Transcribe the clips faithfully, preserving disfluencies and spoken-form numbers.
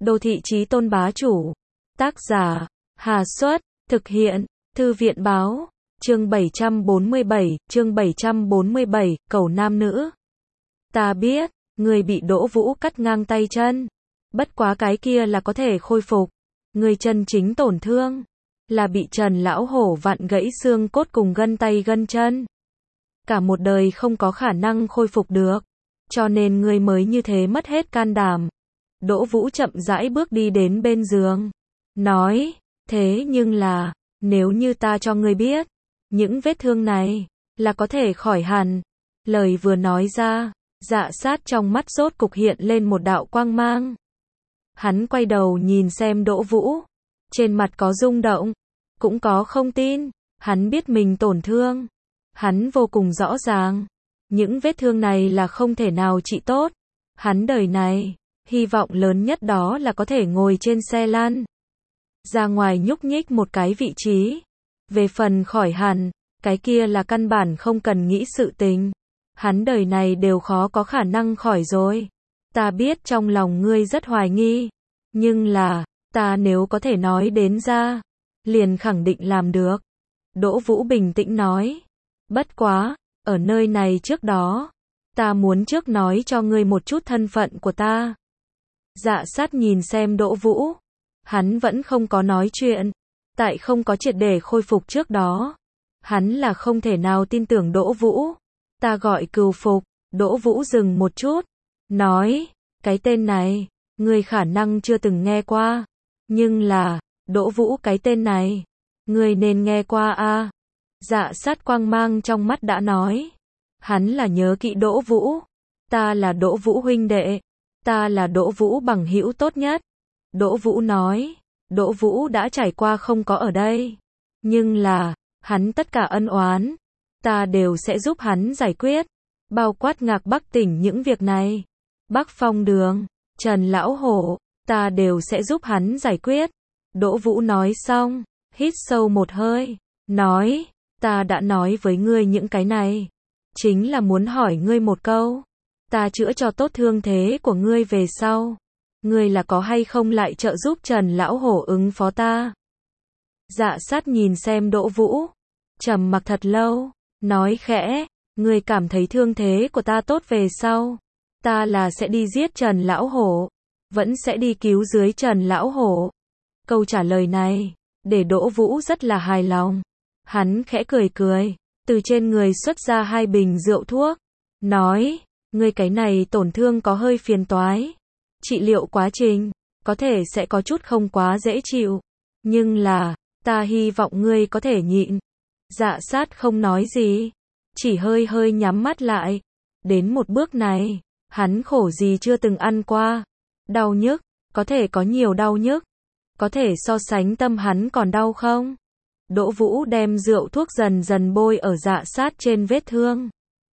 Đô thị chí tôn bá chủ. Tác giả, Hà Xuất, thực hiện, Thư viện báo, chương bảy trăm bốn mươi bảy, chương bảy trăm bốn mươi bảy, cầu nam nữ. Ta biết, người bị Đỗ Vũ cắt ngang tay chân. Bất quá cái kia là có thể khôi phục. Người chân chính tổn thương, là bị Trần Lão Hổ vặn gãy xương cốt cùng gân tay gân chân. Cả một đời không có khả năng khôi phục được. Cho nên người mới như thế mất hết can đảm. Đỗ Vũ chậm rãi bước đi đến bên giường. Nói, thế nhưng là, nếu như ta cho ngươi biết, những vết thương này, là có thể khỏi hẳn. Lời vừa nói ra, Dạ Sát trong mắt rốt cục hiện lên một đạo quang mang. Hắn quay đầu nhìn xem Đỗ Vũ. Trên mặt có rung động, cũng có không tin. Hắn biết mình tổn thương. Hắn vô cùng rõ ràng. Những vết thương này là không thể nào trị tốt. Hắn đời này, hy vọng lớn nhất đó là có thể ngồi trên xe lăn. Ra ngoài nhúc nhích một cái vị trí. Về phần khỏi hẳn, cái kia là căn bản không cần nghĩ sự tình. Hắn đời này đều khó có khả năng khỏi rồi. Ta biết trong lòng ngươi rất hoài nghi. Nhưng là, ta nếu có thể nói đến ra, liền khẳng định làm được. Đỗ Vũ bình tĩnh nói. Bất quá, ở nơi này trước đó, ta muốn trước nói cho ngươi một chút thân phận của ta. Dạ Sát nhìn xem Đỗ Vũ. Hắn vẫn không có nói chuyện. Tại không có triệt để khôi phục trước đó. Hắn là không thể nào tin tưởng Đỗ Vũ. Ta gọi Cừu Phục. Đỗ Vũ dừng một chút. Nói, cái tên này, ngươi khả năng chưa từng nghe qua. Nhưng là, Đỗ Vũ cái tên này, ngươi nên nghe qua a. Dạ Sát quang mang trong mắt đã nói. Hắn là nhớ kỹ Đỗ Vũ. Ta là Đỗ Vũ huynh đệ. Ta là Đỗ Vũ bằng hữu tốt nhất. Đỗ Vũ nói. Đỗ Vũ đã trải qua không có ở đây. Nhưng là, hắn tất cả ân oán, ta đều sẽ giúp hắn giải quyết. Bao quát Ngạc Bắc tỉnh những việc này. Bắc Phong Đường, Trần Lão Hổ, ta đều sẽ giúp hắn giải quyết. Đỗ Vũ nói xong, hít sâu một hơi. Nói, ta đã nói với ngươi những cái này. Chính là muốn hỏi ngươi một câu. Ta chữa cho tốt thương thế của ngươi về sau. Ngươi là có hay không lại trợ giúp Trần Lão Hổ ứng phó ta? Dạ Sát nhìn xem Đỗ Vũ. Trầm mặc thật lâu. Nói khẽ. Ngươi cảm thấy thương thế của ta tốt về sau. Ta là sẽ đi giết Trần Lão Hổ. Vẫn sẽ đi cứu dưới Trần Lão Hổ. Câu trả lời này, để Đỗ Vũ rất là hài lòng. Hắn khẽ cười cười. Từ trên người xuất ra hai bình rượu thuốc. Nói. Ngươi cái này tổn thương có hơi phiền toái. Trị liệu quá trình, có thể sẽ có chút không quá dễ chịu. Nhưng là, ta hy vọng ngươi có thể nhịn. Dạ Sát không nói gì. Chỉ hơi hơi nhắm mắt lại. Đến một bước này, hắn khổ gì chưa từng ăn qua. Đau nhức, có thể có nhiều đau nhức. Có thể so sánh tâm hắn còn đau không? Đỗ Vũ đem rượu thuốc dần dần bôi ở Dạ Sát trên vết thương.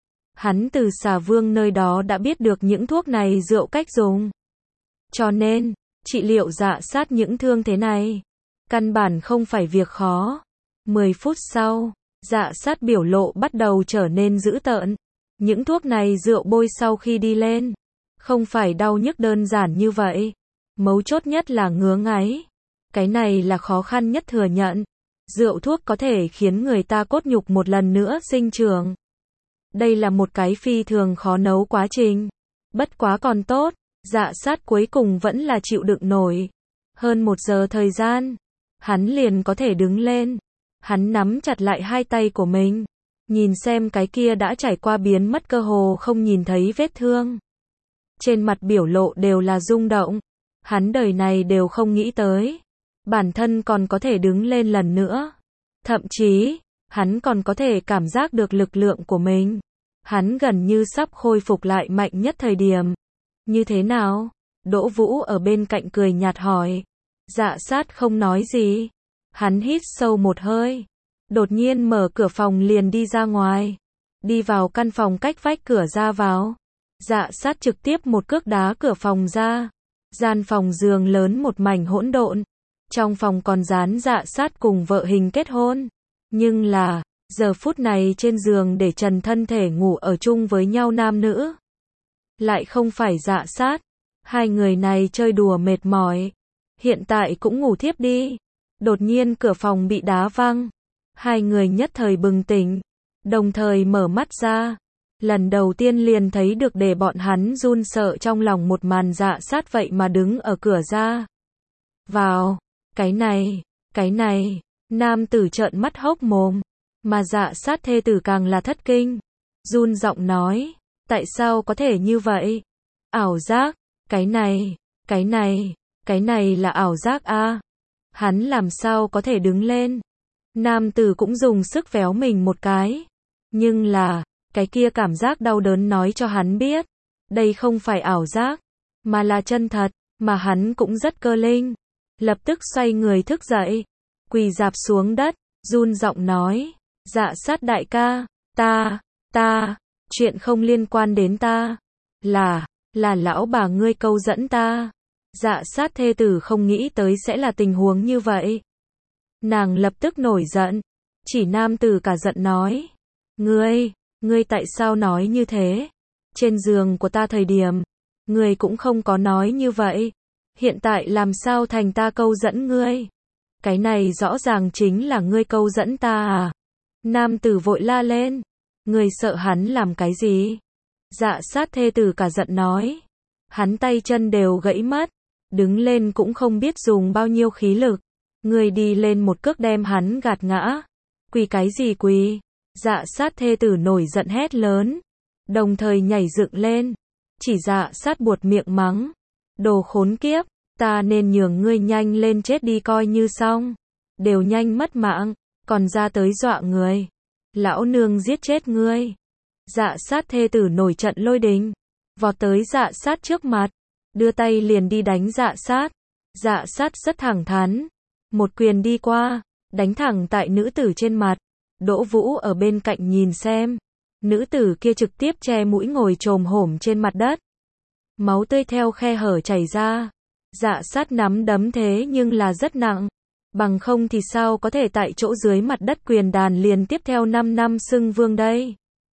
Hắn từ Xà Vương nơi đó đã biết được những thuốc này rượu cách dùng. Cho nên, trị liệu Dạ Sát những thương thế này, căn bản không phải việc khó. Mười phút sau, Dạ Sát biểu lộ bắt đầu trở nên dữ tợn. Những thuốc này rượu bôi sau khi đi lên, không phải đau nhức đơn giản như vậy. Mấu chốt nhất là ngứa ngáy. Cái này là khó khăn nhất thừa nhận. Rượu thuốc có thể khiến người ta cốt nhục một lần nữa sinh trưởng. Đây là một cái phi thường khó nấu quá trình. Bất quá còn tốt. Dạ Sát cuối cùng vẫn là chịu đựng nổi. Hơn một giờ thời gian, hắn liền có thể đứng lên. Hắn nắm chặt lại hai tay của mình. Nhìn xem cái kia đã trải qua biến mất cơ hồ không nhìn thấy vết thương. Trên mặt biểu lộ đều là rung động. Hắn đời này đều không nghĩ tới. Bản thân còn có thể đứng lên lần nữa. Thậm chí, hắn còn có thể cảm giác được lực lượng của mình. Hắn gần như sắp khôi phục lại mạnh nhất thời điểm. Như thế nào? Đỗ Vũ ở bên cạnh cười nhạt hỏi. Dạ Sát không nói gì. Hắn hít sâu một hơi. Đột nhiên mở cửa phòng liền đi ra ngoài. Đi vào căn phòng cách vách cửa ra vào. Dạ Sát trực tiếp một cước đá cửa phòng ra. Gian phòng giường lớn một mảnh hỗn độn. Trong phòng còn dán Dạ Sát cùng vợ hình kết hôn. Nhưng là, giờ phút này trên giường để trần thân thể ngủ ở chung với nhau nam nữ. Lại không phải Dạ Sát. Hai người này chơi đùa mệt mỏi, hiện tại cũng ngủ thiếp đi. Đột nhiên cửa phòng bị đá văng. Hai người nhất thời bừng tỉnh, đồng thời mở mắt ra. Lần đầu tiên liền thấy được để bọn hắn run sợ trong lòng một màn Dạ Sát vậy mà đứng ở cửa ra vào. Cái này, cái này, nam tử trợn mắt hốc mồm, mà Dạ Sát thê tử càng là thất kinh, run giọng nói, tại sao có thể như vậy? Ảo giác, cái này, cái này, cái này là ảo giác a. Hắn làm sao có thể đứng lên? Nam tử cũng dùng sức véo mình một cái, nhưng là, cái kia cảm giác đau đớn nói cho hắn biết, đây không phải ảo giác, mà là chân thật, mà hắn cũng rất cơ linh. Lập tức xoay người thức dậy, quỳ rạp xuống đất, run giọng nói, Dạ Sát đại ca, ta, ta, chuyện không liên quan đến ta, là, là lão bà ngươi câu dẫn ta. Dạ Sát thê tử không nghĩ tới sẽ là tình huống như vậy. Nàng lập tức nổi giận, chỉ nam tử cả giận nói, ngươi, ngươi tại sao nói như thế? Trên giường của ta thời điểm, ngươi cũng không có nói như vậy. Hiện tại làm sao thành ta câu dẫn ngươi? Cái này rõ ràng chính là ngươi câu dẫn ta à? Nam tử vội la lên, ngươi sợ hắn làm cái gì? Dạ Sát thê tử cả giận nói, hắn tay chân đều gãy mất, đứng lên cũng không biết dùng bao nhiêu khí lực. Ngươi đi lên một cước đem hắn gạt ngã. Quỳ cái gì quỳ? Dạ Sát thê tử nổi giận hét lớn, đồng thời nhảy dựng lên, chỉ Dạ Sát buột miệng mắng, đồ khốn kiếp, ta nên nhường ngươi nhanh lên chết đi coi như xong, đều nhanh mất mạng, còn ra tới dọa người, lão nương giết chết ngươi. Dạ Sát thê tử nổi trận lôi đình, vọt tới Dạ Sát trước mặt, đưa tay liền đi đánh Dạ Sát. Dạ Sát rất thẳng thắn, một quyền đi qua, đánh thẳng tại nữ tử trên mặt. Đỗ Vũ ở bên cạnh nhìn xem, nữ tử kia trực tiếp che mũi ngồi chồm hổm trên mặt đất. Máu tươi theo khe hở chảy ra. Dạ Sát nắm đấm thế nhưng là rất nặng, bằng không thì sao có thể tại chỗ dưới mặt đất quyền đàn liền tiếp theo năm năm xưng vương đây.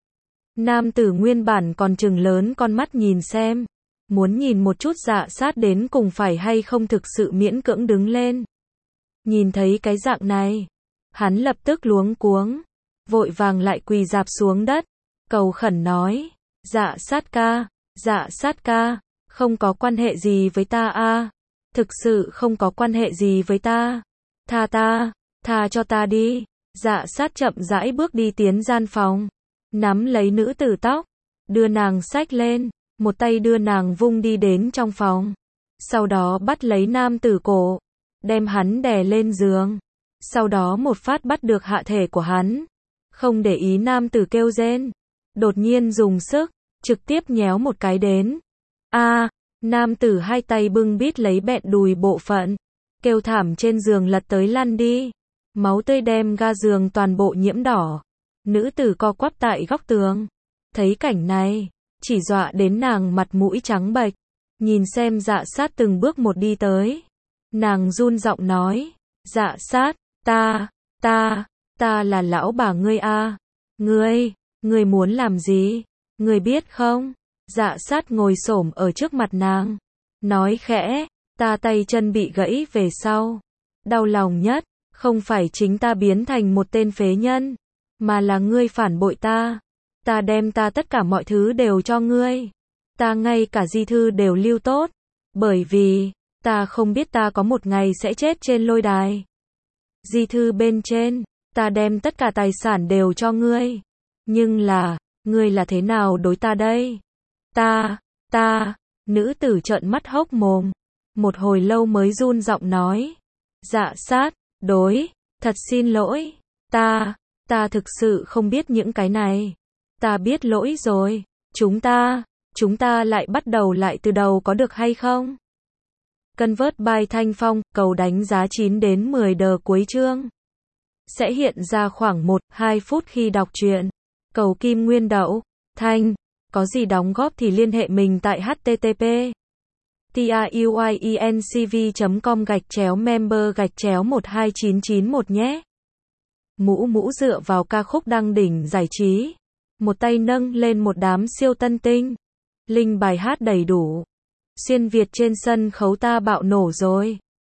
Nam tử nguyên bản còn trừng lớn con mắt nhìn xem, muốn nhìn một chút Dạ Sát đến cùng phải hay không thực sự miễn cưỡng đứng lên. Nhìn thấy cái dạng này, hắn lập tức luống cuống, vội vàng lại quỳ rạp xuống đất, cầu khẩn nói, Dạ Sát ca, Dạ Sát ca, không có quan hệ gì với ta a, thực sự không có quan hệ gì với ta, tha ta, tha cho ta đi. Dạ Sát chậm rãi bước đi tiến gian phòng, nắm lấy nữ tử tóc, đưa nàng xách lên, một tay đưa nàng vung đi đến trong phòng, sau đó bắt lấy nam tử cổ, đem hắn đè lên giường, sau đó một phát bắt được hạ thể của hắn, không để ý nam tử kêu rên, đột nhiên dùng sức, trực tiếp nhéo một cái đến. A, nam tử hai tay bưng bít lấy bẹn đùi bộ phận, kêu thảm trên giường lật tới lăn đi, máu tươi đem ga giường toàn bộ nhiễm đỏ. Nữ tử co quắp tại góc tường, thấy cảnh này, chỉ dọa đến nàng mặt mũi trắng bệch, nhìn xem Dạ Sát từng bước một đi tới. Nàng run giọng nói, Dạ Sát, ta, ta, ta là lão bà ngươi a, ngươi, ngươi muốn làm gì, ngươi biết không? Dạ Sát ngồi xổm ở trước mặt nàng, nói khẽ, ta tay chân bị gãy về sau, đau lòng nhất, không phải chính ta biến thành một tên phế nhân, mà là ngươi phản bội ta, ta đem ta tất cả mọi thứ đều cho ngươi, ta ngay cả di thư đều lưu tốt, bởi vì, ta không biết ta có một ngày sẽ chết trên lôi đài. Di thư bên trên, ta đem tất cả tài sản đều cho ngươi, nhưng là, ngươi là thế nào đối ta đây? Ta, ta, nữ tử trợn mắt hốc mồm, một hồi lâu mới run giọng nói, Dạ Sát, đối, thật xin lỗi, ta, ta thực sự không biết những cái này, ta biết lỗi rồi, chúng ta, chúng ta lại bắt đầu lại từ đầu có được hay không? Convert by Thanh Phong, cầu đánh giá chín đến mười đờ cuối chương. Sẽ hiện ra khoảng một đến hai phút khi đọc truyện. Cầu Kim Nguyên Đậu, Thanh, có gì đóng góp thì liên hệ mình tại http truyencv chấm com gạch chéo member gạch chéo một hai chín chín một nhé. Mũ mũ dựa vào ca khúc đăng đỉnh giải trí, một tay nâng lên một đám siêu tân tinh, link bài hát đầy đủ. Xuyên Việt trên sân khấu ta bạo nổ rồi.